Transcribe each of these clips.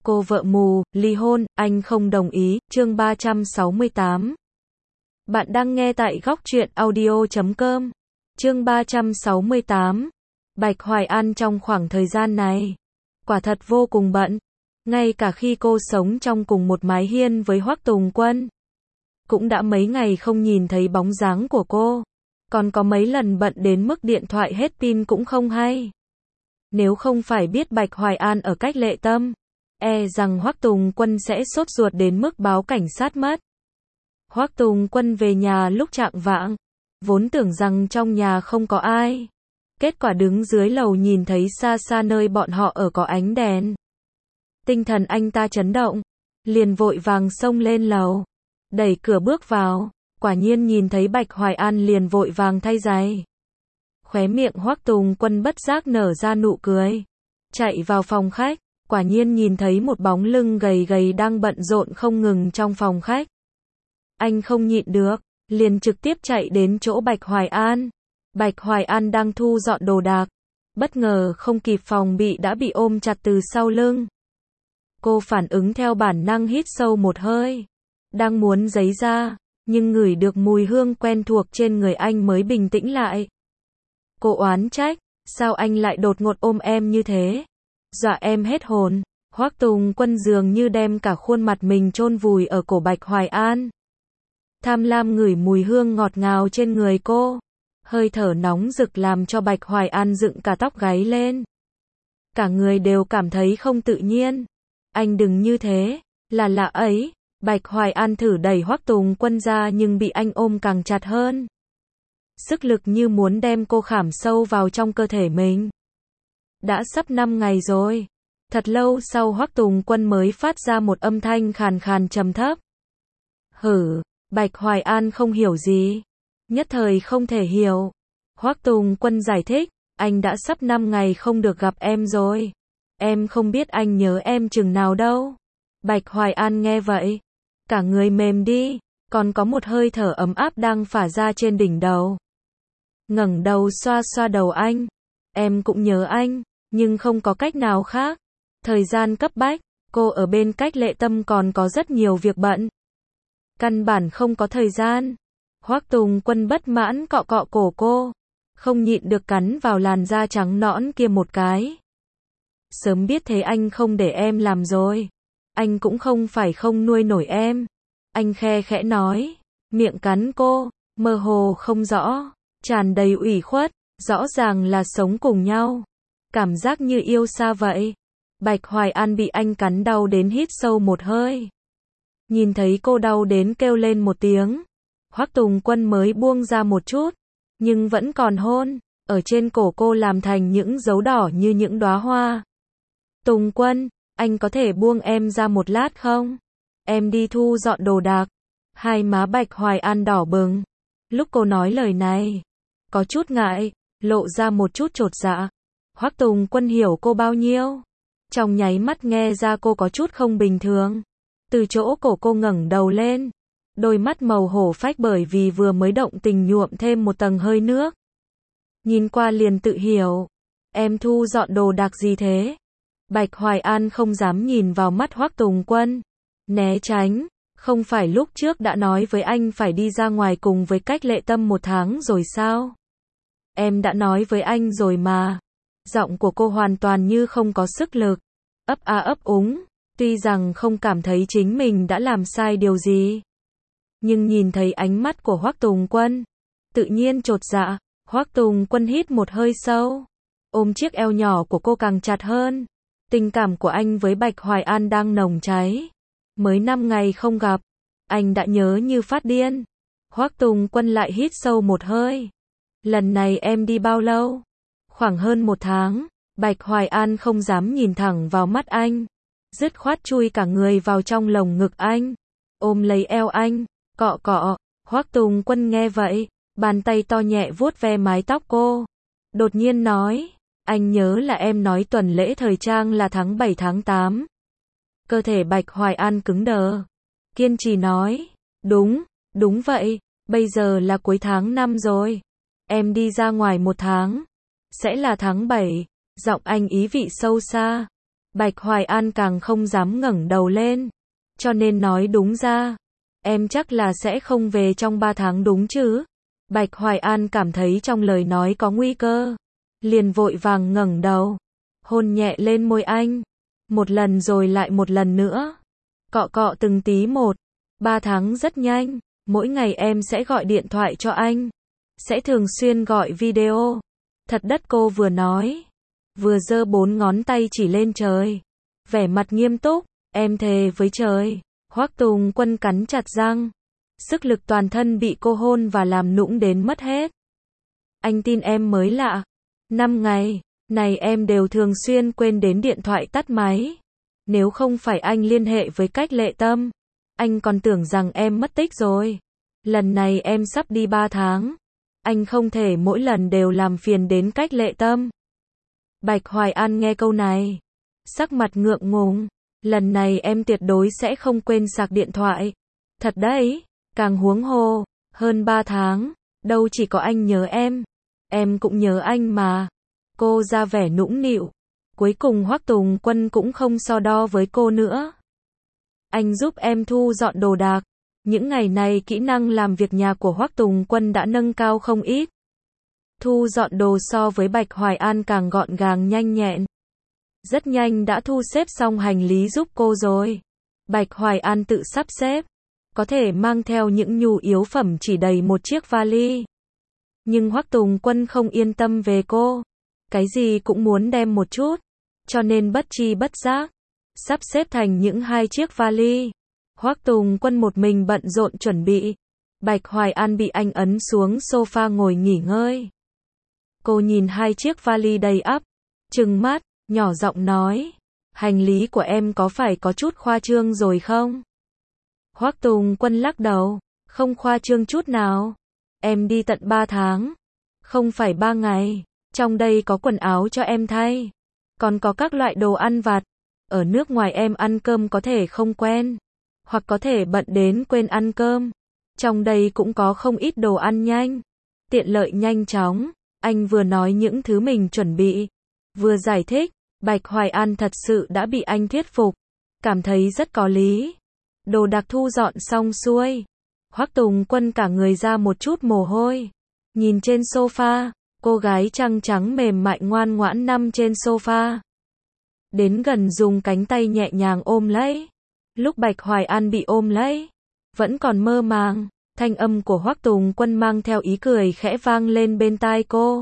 Cô vợ mù, ly hôn, anh không đồng ý, chương 368. Bạn đang nghe tại góc truyện audio.com. Chương 368. Bạch Hoài An trong khoảng thời gian này, quả thật vô cùng bận. Ngay cả khi cô sống trong cùng một mái hiên với Hoắc Tùng Quân, cũng đã mấy ngày không nhìn thấy bóng dáng của cô. Còn có mấy lần bận đến mức điện thoại hết pin cũng không hay. Nếu không phải biết Bạch Hoài An ở cách Lệ Tâm, e rằng Hoắc Tùng Quân sẽ sốt ruột đến mức báo cảnh sát mất. Hoắc Tùng Quân về nhà lúc chạng vạng, vốn tưởng rằng trong nhà không có ai. Kết quả đứng dưới lầu nhìn thấy xa xa nơi bọn họ ở có ánh đèn. Tinh thần anh ta chấn động, liền vội vàng xông lên lầu, đẩy cửa bước vào, quả nhiên nhìn thấy Bạch Hoài An liền vội vàng thay giày. Khóe miệng Hoắc Tùng Quân bất giác nở ra nụ cười, chạy vào phòng khách, quả nhiên nhìn thấy một bóng lưng gầy gầy đang bận rộn không ngừng trong phòng khách. Anh không nhịn được, liền trực tiếp chạy đến chỗ Bạch Hoài An. Bạch Hoài An đang thu dọn đồ đạc, bất ngờ không kịp phòng bị đã bị ôm chặt từ sau lưng. Cô phản ứng theo bản năng hít sâu một hơi, đang muốn giãy ra, nhưng ngửi được mùi hương quen thuộc trên người anh mới bình tĩnh lại. Cô oán trách, sao anh lại đột ngột ôm em như thế? Dọa em hết hồn. Hoắc Tùng Quân dường như đem cả khuôn mặt mình chôn vùi ở cổ Bạch Hoài An. Tham lam ngửi mùi hương ngọt ngào trên người cô. Hơi thở nóng rực làm cho Bạch Hoài An dựng cả tóc gáy lên. Cả người đều cảm thấy không tự nhiên. Anh đừng như thế, là lạ ấy. Bạch Hoài An thử đẩy Hoắc Tùng Quân ra nhưng bị anh ôm càng chặt hơn. Sức lực như muốn đem cô khảm sâu vào trong cơ thể mình. Đã sắp 5 ngày rồi. Thật lâu sau Hoắc Tùng Quân mới phát ra một âm thanh khàn khàn trầm thấp. Hử, Bạch Hoài An không hiểu gì. Nhất thời không thể hiểu. Hoắc Tùng Quân giải thích, anh đã sắp 5 ngày không được gặp em rồi. Em không biết anh nhớ em chừng nào đâu. Bạch Hoài An nghe vậy, cả người mềm đi, còn có một hơi thở ấm áp đang phả ra trên đỉnh đầu. Ngẩng đầu xoa xoa đầu anh. Em cũng nhớ anh, nhưng không có cách nào khác. Thời gian cấp bách, cô ở bên cách Lệ Tâm còn có rất nhiều việc bận. Căn bản không có thời gian. Hoắc Tùng Quân bất mãn cọ cọ cổ cô, không nhịn được cắn vào làn da trắng nõn kia một cái. Sớm biết thế anh không để em làm rồi. Anh cũng không phải không nuôi nổi em. Anh khe khẽ nói, miệng cắn cô, mơ hồ không rõ, tràn đầy ủy khuất, rõ ràng là sống cùng nhau. Cảm giác như yêu xa vậy. Bạch Hoài An bị anh cắn đau đến hít sâu một hơi. Nhìn thấy cô đau đến kêu lên một tiếng. Hoắc Tùng Quân mới buông ra một chút, nhưng vẫn còn hôn, ở trên cổ cô làm thành những dấu đỏ như những đóa hoa. Tùng Quân, anh có thể buông em ra một lát không? Em đi thu dọn đồ đạc. Hai má Bạch Hoài An đỏ bừng. Lúc cô nói lời này, có chút ngại, lộ ra một chút chột dạ. Hoắc Tùng Quân hiểu cô bao nhiêu. Trong nháy mắt nghe ra cô có chút không bình thường. Từ chỗ cổ cô ngẩng đầu lên, đôi mắt màu hổ phách bởi vì vừa mới động tình nhuộm thêm một tầng hơi nước. Nhìn qua liền tự hiểu. Em thu dọn đồ đạc gì thế? Bạch Hoài An không dám nhìn vào mắt Hoắc Tùng Quân. Né tránh. Không phải lúc trước đã nói với anh phải đi ra ngoài cùng với cách Lệ Tâm 1 tháng rồi sao? Em đã nói với anh rồi mà. Giọng của cô hoàn toàn như không có sức lực. Ấp a ấp úng. Tuy rằng không cảm thấy chính mình đã làm sai điều gì, nhưng nhìn thấy ánh mắt của Hoắc Tùng Quân, tự nhiên chột dạ. Hoắc Tùng Quân hít một hơi sâu, ôm chiếc eo nhỏ của cô càng chặt hơn. Tình cảm của anh với Bạch Hoài An đang nồng cháy. Mới 5 ngày không gặp, anh đã nhớ như phát điên. Hoắc Tùng Quân lại hít sâu một hơi. Lần này em đi bao lâu? Khoảng hơn 1 tháng. Bạch Hoài An không dám nhìn thẳng vào mắt anh, dứt khoát chui cả người vào trong lồng ngực anh, ôm lấy eo anh, cọ cọ. Hoắc Tùng Quân nghe vậy, bàn tay to nhẹ vuốt ve mái tóc cô. Đột nhiên nói, anh nhớ là em nói tuần lễ thời trang là tháng 7 tháng 8. Cơ thể Bạch Hoài An cứng đờ, kiên trì nói, đúng vậy, bây giờ là cuối tháng 5 rồi. Em đi ra ngoài 1 tháng, sẽ là tháng 7. Giọng anh ý vị sâu xa. Bạch Hoài An càng không dám ngẩng đầu lên. Cho nên nói đúng ra, em chắc là sẽ không về trong 3 tháng đúng chứ? Bạch Hoài An cảm thấy trong lời nói có nguy cơ. Liền vội vàng ngẩng đầu. Hôn nhẹ lên môi anh. Một lần rồi lại một lần nữa. Cọ cọ từng tí một. 3 tháng rất nhanh. Mỗi ngày em sẽ gọi điện thoại cho anh. Sẽ thường xuyên gọi video. Thật đất, cô vừa nói. Vừa giơ 4 ngón tay chỉ lên trời. Vẻ mặt nghiêm túc. Em thề với trời. Hoắc Tùng Quân cắn chặt răng. Sức lực toàn thân bị cô hôn và làm nũng đến mất hết. Anh tin em mới lạ. 5 ngày này em đều thường xuyên quên đến điện thoại tắt máy. Nếu không phải anh liên hệ với Cách Lệ Tâm, anh còn tưởng rằng em mất tích rồi. Lần này em sắp đi 3 tháng. Anh không thể mỗi lần đều làm phiền đến Cách Lệ Tâm. Bạch Hoài An nghe câu này, sắc mặt ngượng ngùng. Lần này em tuyệt đối sẽ không quên sạc điện thoại. Thật đấy, càng huống hồ, hơn 3 tháng, đâu chỉ có anh nhớ em cũng nhớ anh mà. Cô ra vẻ nũng nịu. Cuối cùng Hoắc Tùng Quân cũng không so đo với cô nữa. Anh giúp em thu dọn đồ đạc. Những ngày này kỹ năng làm việc nhà của Hoắc Tùng Quân đã nâng cao không ít. Thu dọn đồ so với Bạch Hoài An càng gọn gàng nhanh nhẹn. Rất nhanh đã thu xếp xong hành lý giúp cô rồi. Bạch Hoài An tự sắp xếp. Có thể mang theo những nhu yếu phẩm chỉ đầy một chiếc vali. Nhưng Hoắc Tùng Quân không yên tâm về cô. Cái gì cũng muốn đem một chút. Cho nên bất tri bất giác sắp xếp thành những 2 chiếc vali. Hoắc Tùng Quân một mình bận rộn chuẩn bị. Bạch Hoài An bị anh ấn xuống sofa ngồi nghỉ ngơi. Cô nhìn 2 chiếc vali đầy ắp, trừng mắt, nhỏ giọng nói, hành lý của em có phải có chút khoa trương rồi không? Hoắc Tùng Quân lắc đầu, không khoa trương chút nào. Em đi tận 3 tháng, không phải 3 ngày. Trong đây có quần áo cho em thay, còn có các loại đồ ăn vặt. Ở nước ngoài em ăn cơm có thể không quen, hoặc có thể bận đến quên ăn cơm. Trong đây cũng có không ít đồ ăn nhanh, tiện lợi nhanh chóng. Anh vừa nói những thứ mình chuẩn bị, vừa giải thích. Bạch Hoài An thật sự đã bị anh thuyết phục, cảm thấy rất có lý. Đồ đạc thu dọn xong xuôi, Hoắc Tùng Quân cả người ra một chút mồ hôi. Nhìn trên sofa, cô gái trăng trắng mềm mại ngoan ngoãn nằm trên sofa. Đến gần dùng cánh tay nhẹ nhàng ôm lấy. Lúc Bạch Hoài An bị ôm lấy, vẫn còn mơ màng, thanh âm của Hoắc Tùng Quân mang theo ý cười khẽ vang lên bên tai cô.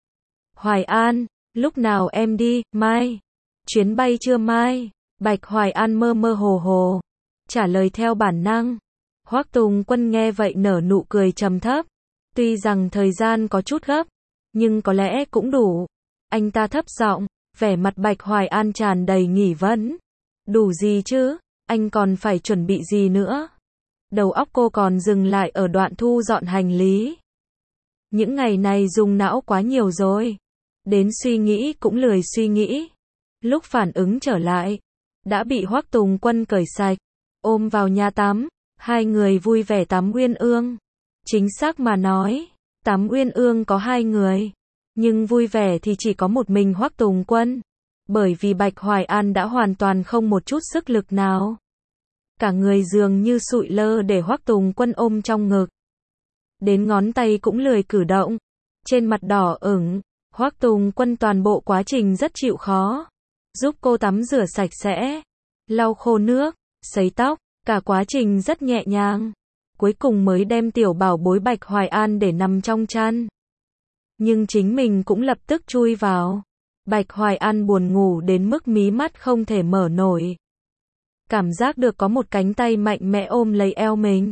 Hoài An, lúc nào em đi? Mai. Chuyến bay trưa mai. Bạch Hoài An mơ mơ hồ hồ trả lời theo bản năng. Hoắc Tùng Quân nghe vậy nở nụ cười trầm thấp. Tuy rằng thời gian có chút gấp, nhưng có lẽ cũng đủ. Anh ta thấp giọng, vẻ mặt Bạch Hoài An tràn đầy nghi vấn. Đủ gì chứ? Anh còn phải chuẩn bị gì nữa? Đầu óc cô còn dừng lại ở đoạn thu dọn hành lý. Những ngày này dùng não quá nhiều rồi. Đến suy nghĩ cũng lười suy nghĩ. Lúc phản ứng trở lại, đã bị Hoắc Tùng Quân cởi sạch, ôm vào nhà tắm. 2 người vui vẻ tắm Uyên Ương. Chính xác mà nói, tắm Uyên Ương có 2 người. Nhưng vui vẻ thì chỉ có một mình Hoắc Tùng Quân. Bởi vì Bạch Hoài An đã hoàn toàn không một chút sức lực nào. Cả người dường như sụi lơ để Hoắc Tùng Quân ôm trong ngực. Đến ngón tay cũng lười cử động. Trên mặt đỏ ửng, Hoắc Tùng Quân toàn bộ quá trình rất chịu khó. Giúp cô tắm rửa sạch sẽ, lau khô nước, sấy tóc, cả quá trình rất nhẹ nhàng. Cuối cùng mới đem tiểu bảo bối Bạch Hoài An để nằm trong chăn. Nhưng chính mình cũng lập tức chui vào. Bạch Hoài An buồn ngủ đến mức mí mắt không thể mở nổi. Cảm giác được có một cánh tay mạnh mẽ ôm lấy eo mình.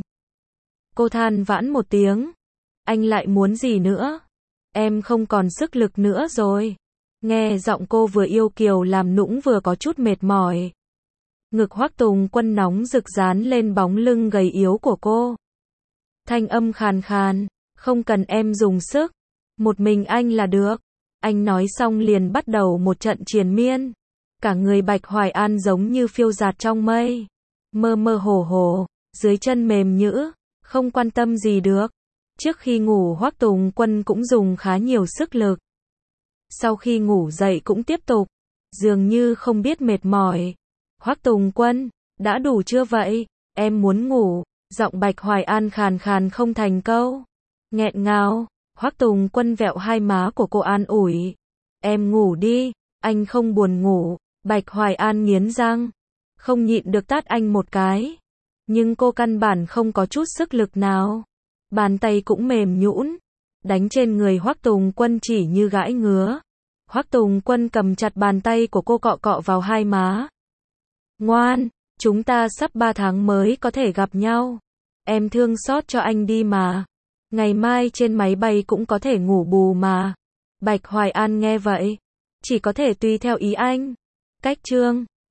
Cô than vãn một tiếng. Anh lại muốn gì nữa? Em không còn sức lực nữa rồi. Nghe giọng cô vừa yêu kiều làm nũng vừa có chút mệt mỏi. Ngực Hoắc Tùng Quân nóng rực dán lên bóng lưng gầy yếu của cô. Thanh âm khàn khàn, không cần em dùng sức, một mình anh là được. Anh nói xong liền bắt đầu một trận triền miên. Cả người Bạch Hoài An giống như phiêu dạt trong mây, mơ mơ hồ hồ, dưới chân mềm nhũn, không quan tâm gì được. Trước khi ngủ Hoắc Tùng Quân cũng dùng khá nhiều sức lực. Sau khi ngủ dậy cũng tiếp tục. dường như không biết mệt mỏi. Hoắc Tùng Quân, đã đủ chưa vậy? Em muốn ngủ. Giọng Bạch Hoài An khàn khàn không thành câu. Nghẹn ngào, Hoắc Tùng Quân vẹo hai má của cô an ủi. Em ngủ đi, anh không buồn ngủ. Bạch Hoài An nghiến răng, không nhịn được tát anh một cái. Nhưng cô căn bản không có chút sức lực nào. Bàn tay cũng mềm nhũn, đánh trên người Hoắc Tùng Quân chỉ như gãi ngứa. Hoắc Tùng Quân cầm chặt bàn tay của cô cọ cọ vào hai má. Ngoan, chúng ta sắp 3 tháng mới có thể gặp nhau. Em thương xót cho anh đi mà. Ngày mai trên máy bay cũng có thể ngủ bù mà. Bạch Hoài An nghe vậy, chỉ có thể tùy theo ý anh. Cách chương